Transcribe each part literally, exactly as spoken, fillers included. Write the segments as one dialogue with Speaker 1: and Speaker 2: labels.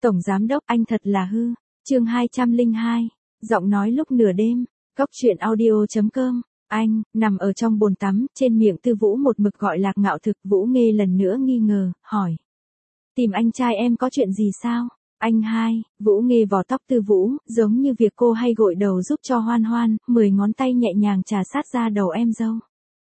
Speaker 1: Tổng giám đốc anh thật là hư. Chương hai trăm lẻ hai. Giọng nói lúc nửa đêm. Cốc truyện audio chấm com. Anh, nằm ở trong bồn tắm, trên miệng Tư Vũ một mực gọi Lạc Ngạo Thực. Vũ Nghê lần nữa nghi ngờ, hỏi. Tìm anh trai em có chuyện gì sao? Anh hai, Vũ Nghê vò tóc Tư Vũ, giống như việc cô hay gội đầu giúp cho Hoan Hoan, mười ngón tay nhẹ nhàng trà sát ra đầu em dâu.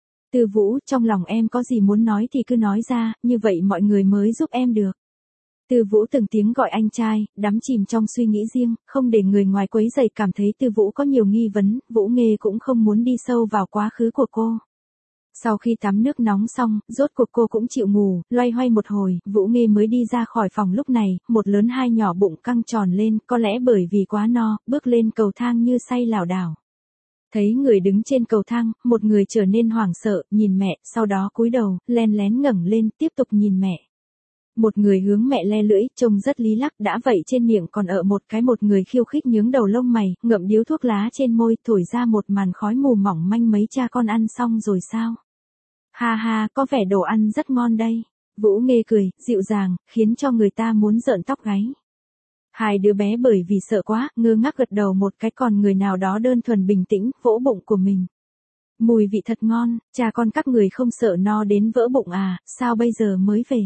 Speaker 1: Tư Vũ, trong lòng em có gì muốn nói thì cứ nói ra, như vậy mọi người mới giúp em được. Tư Vũ từng tiếng gọi anh trai, đắm chìm trong suy nghĩ riêng, không để người ngoài quấy rầy. Cảm thấy Tư Vũ có nhiều nghi vấn, Vũ Nghê cũng không muốn đi sâu vào quá khứ của cô. Sau khi tắm nước nóng xong, rốt cuộc cô cũng chịu ngủ, loay hoay một hồi, Vũ Nghê mới đi ra khỏi phòng. Lúc này, một lớn hai nhỏ bụng căng tròn lên, có lẽ bởi vì quá no, bước lên cầu thang như say lảo đảo. Thấy người đứng trên cầu thang, một người trở nên hoảng sợ, nhìn mẹ, sau đó cúi đầu, len lén ngẩng lên, tiếp tục nhìn mẹ. Một người hướng mẹ le lưỡi, trông rất lý lắc, đã vậy trên miệng còn ở một cái. Một người khiêu khích nhướng đầu lông mày, ngậm điếu thuốc lá trên môi, thổi ra một màn khói mù mỏng manh. Mấy cha con ăn xong rồi sao? Ha ha, có vẻ đồ ăn rất ngon đây. Vũ Nghê cười, dịu dàng, khiến cho người ta muốn rợn tóc gáy. Hai đứa bé bởi vì sợ quá, ngơ ngác gật đầu một cái, còn người nào đó đơn thuần bình tĩnh, vỗ bụng của mình. Mùi vị thật ngon, cha con các người không sợ no đến vỡ bụng à, sao bây giờ mới về?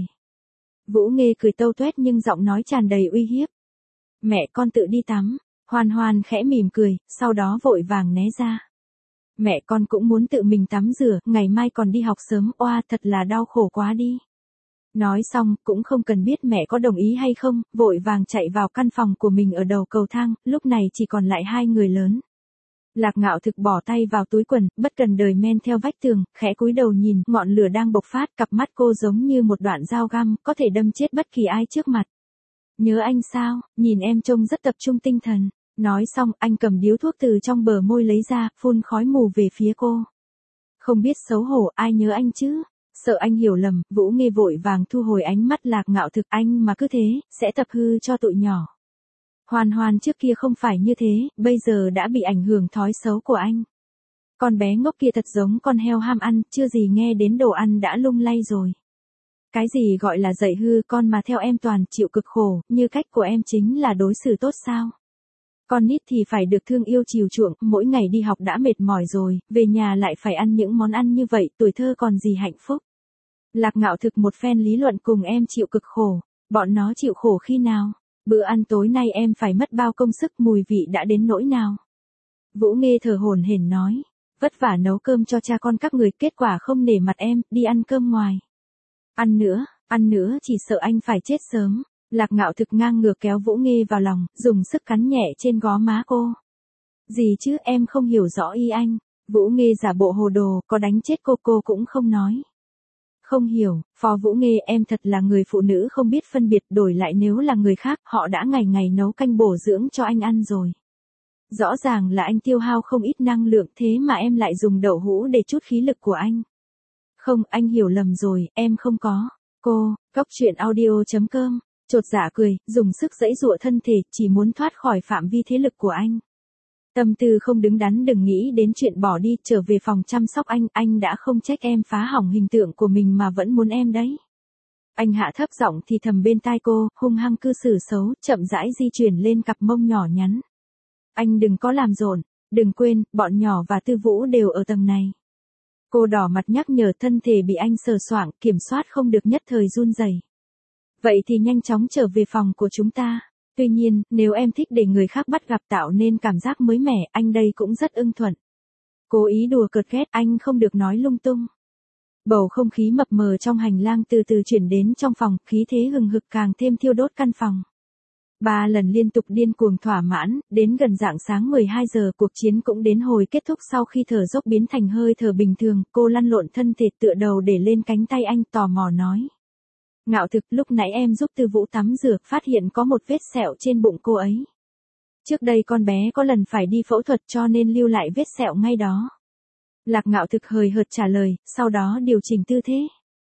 Speaker 1: Vũ Nghê cười tâu tuét nhưng giọng nói tràn đầy uy hiếp. Mẹ con tự đi tắm. Hoan Hoan khẽ mỉm cười, sau đó vội vàng né ra. Mẹ con cũng muốn tự mình tắm rửa, ngày mai còn đi học sớm, oa thật là đau khổ quá đi. Nói xong, cũng không cần biết mẹ có đồng ý hay không, vội vàng chạy vào căn phòng của mình ở đầu cầu thang. Lúc này chỉ còn lại hai người lớn. Lạc Ngạo Thực bỏ tay vào túi quần, bất cần đời men theo vách tường, khẽ cúi đầu nhìn, ngọn lửa đang bộc phát, cặp mắt cô giống như một đoạn dao găm, có thể đâm chết bất kỳ ai trước mặt. Nhớ anh sao, nhìn em trông rất tập trung tinh thần. Nói xong, anh cầm điếu thuốc từ trong bờ môi lấy ra, phun khói mù về phía cô. Không biết xấu hổ, ai nhớ anh chứ? Sợ anh hiểu lầm, Vũ Nghê vội vàng thu hồi ánh mắt. Lạc Ngạo Thực, anh mà cứ thế, sẽ tập hư cho tụi nhỏ. Hoan Hoan trước kia không phải như thế, bây giờ đã bị ảnh hưởng thói xấu của anh. Con bé ngốc kia thật giống con heo ham ăn, chưa gì nghe đến đồ ăn đã lung lay rồi. Cái gì gọi là dạy hư con mà theo em toàn chịu cực khổ, như cách của em chính là đối xử tốt sao? Con nít thì phải được thương yêu chiều chuộng, mỗi ngày đi học đã mệt mỏi rồi, về nhà lại phải ăn những món ăn như vậy, tuổi thơ còn gì hạnh phúc. Lạc Ngạo Thực một phen lý luận cùng em chịu cực khổ, bọn nó chịu khổ khi nào? Bữa ăn tối nay em phải mất bao công sức, mùi vị đã đến nỗi nào? Vũ Nghê thở hổn hển nói, vất vả nấu cơm cho cha con các người, kết quả không nể mặt em, đi ăn cơm ngoài. Ăn nữa, ăn nữa chỉ sợ anh phải chết sớm. Lạc Ngạo Thực ngang ngược kéo Vũ Nghê vào lòng, dùng sức cắn nhẹ trên gò má cô. Gì chứ, em không hiểu rõ ý anh. Vũ Nghê giả bộ hồ đồ, có đánh chết cô cô cũng không nói. Không hiểu, Phó Vũ Nghê, em thật là người phụ nữ không biết phân biệt, đổi lại nếu là người khác, họ đã ngày ngày nấu canh bổ dưỡng cho anh ăn rồi. Rõ ràng là anh tiêu hao không ít năng lượng, thế mà em lại dùng đậu hũ để trút khí lực của anh. Không, anh hiểu lầm rồi, em không có. Cô, cốc truyện audio chấm com, chột dạ cười, dùng sức giãy giụa thân thể, chỉ muốn thoát khỏi phạm vi thế lực của anh. Tâm tư không đứng đắn, đừng nghĩ đến chuyện bỏ đi, trở về phòng chăm sóc anh, anh đã không trách em phá hỏng hình tượng của mình mà vẫn muốn em đấy. Anh hạ thấp giọng thì thầm bên tai cô, hung hăng cư xử xấu, chậm rãi di chuyển lên cặp mông nhỏ nhắn. Anh đừng có làm rộn, đừng quên, bọn nhỏ và Tư Vũ đều ở tầng này. Cô đỏ mặt nhắc nhở, thân thể bị anh sờ soạng, kiểm soát không được nhất thời run rẩy. Vậy thì nhanh chóng trở về phòng của chúng ta. Tuy nhiên, nếu em thích để người khác bắt gặp tạo nên cảm giác mới mẻ, anh đây cũng rất ưng thuận. Cố ý đùa cợt ghét, anh không được nói lung tung. Bầu không khí mập mờ trong hành lang từ từ chuyển đến trong phòng, khí thế hừng hực càng thêm thiêu đốt căn phòng. Ba lần liên tục điên cuồng thỏa mãn, đến gần rạng sáng mười hai giờ cuộc chiến cũng đến hồi kết thúc. Sau khi thở dốc biến thành hơi thở bình thường, cô lăn lộn thân thể tựa đầu để lên cánh tay anh, tò mò nói. Ngạo Thực, lúc nãy em giúp Tư Vũ tắm rửa, phát hiện có một vết sẹo trên bụng cô ấy. Trước đây con bé có lần phải đi phẫu thuật cho nên lưu lại vết sẹo ngay đó. Lạc Ngạo Thực hời hợt trả lời, sau đó điều chỉnh tư thế.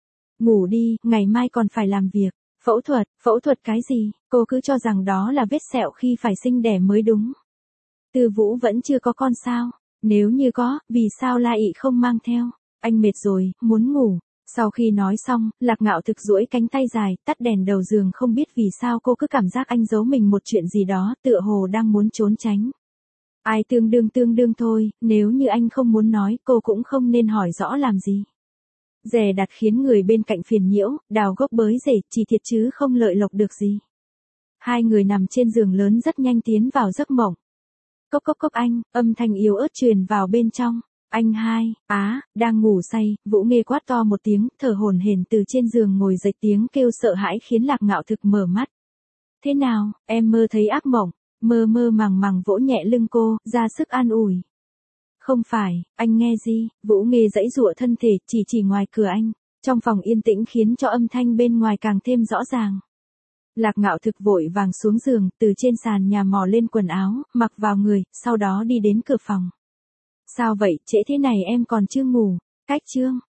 Speaker 1: Ngủ đi, ngày mai còn phải làm việc. Phẫu thuật, phẫu thuật cái gì, cô cứ cho rằng đó là vết sẹo khi phải sinh đẻ mới đúng. Tư Vũ vẫn chưa có con sao? Nếu như có, vì sao La Ị không mang theo? Anh mệt rồi, muốn ngủ. Sau khi nói xong, Lạc Ngạo Thực duỗi cánh tay dài, tắt đèn đầu giường, không biết vì sao cô cứ cảm giác anh giấu mình một chuyện gì đó, tựa hồ đang muốn trốn tránh. Ai tương đương tương đương thôi, nếu như anh không muốn nói, cô cũng không nên hỏi rõ làm gì. Dè đặt khiến người bên cạnh phiền nhiễu, đào gốc bới rễ, chỉ thiệt chứ không lợi lộc được gì. Hai người nằm trên giường lớn rất nhanh tiến vào giấc mộng. Cốc cốc cốc anh, âm thanh yếu ớt truyền vào bên trong. Anh hai, á, đang ngủ say, Vũ Nghê quát to một tiếng, thở hổn hển từ trên giường ngồi dậy, tiếng kêu sợ hãi khiến Lạc Ngạo Thực mở mắt. Thế nào, em mơ thấy ác mộng? Mơ mơ màng màng vỗ nhẹ lưng cô, ra sức an ủi. Không phải, anh nghe gì? Vũ Nghê giãy giụa thân thể, chỉ chỉ ngoài cửa anh. Trong phòng yên tĩnh khiến cho âm thanh bên ngoài càng thêm rõ ràng. Lạc Ngạo Thực vội vàng xuống giường, từ trên sàn nhà mò lên quần áo, mặc vào người, sau đó đi đến cửa phòng. Sao vậy, trễ thế này em còn chưa ngủ? Cách chương.